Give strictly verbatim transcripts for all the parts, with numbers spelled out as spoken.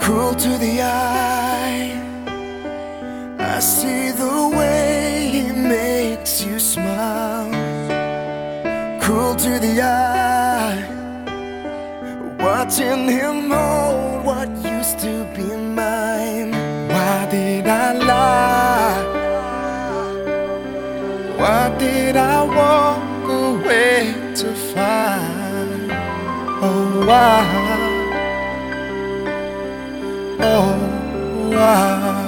cruel to the eye. I see the way he makes you smile. Cruel to the eye, watching him hold what used to be mine. Why did I lie? Why did I walk away to find? Oh, why? Oh, why?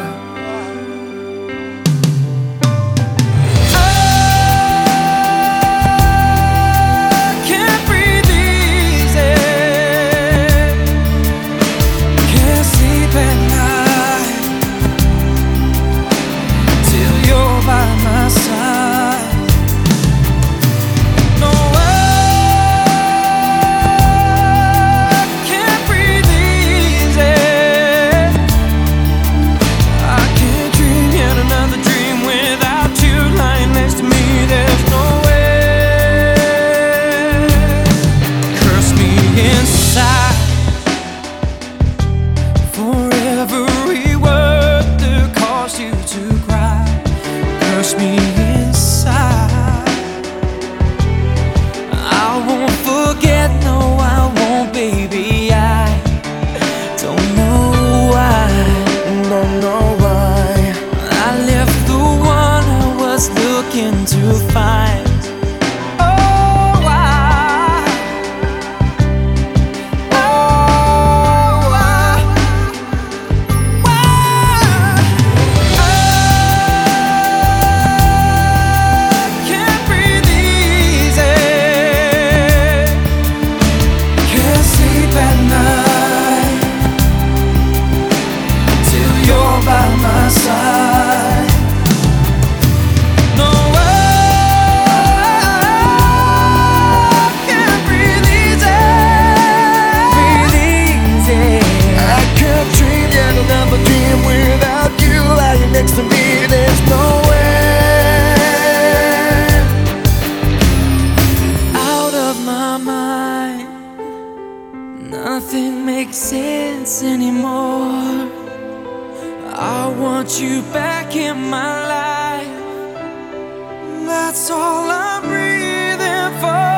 Me inside, I won't forget, no I won't, baby. I don't know why, don't know why I left the one I was looking to find. Next to me, there's no way. Out of my mind, nothing makes sense anymore. I want you back in my life. That's all I'm breathing for.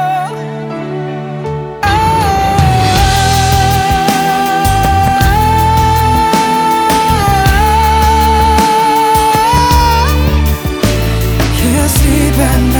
Sleep at night.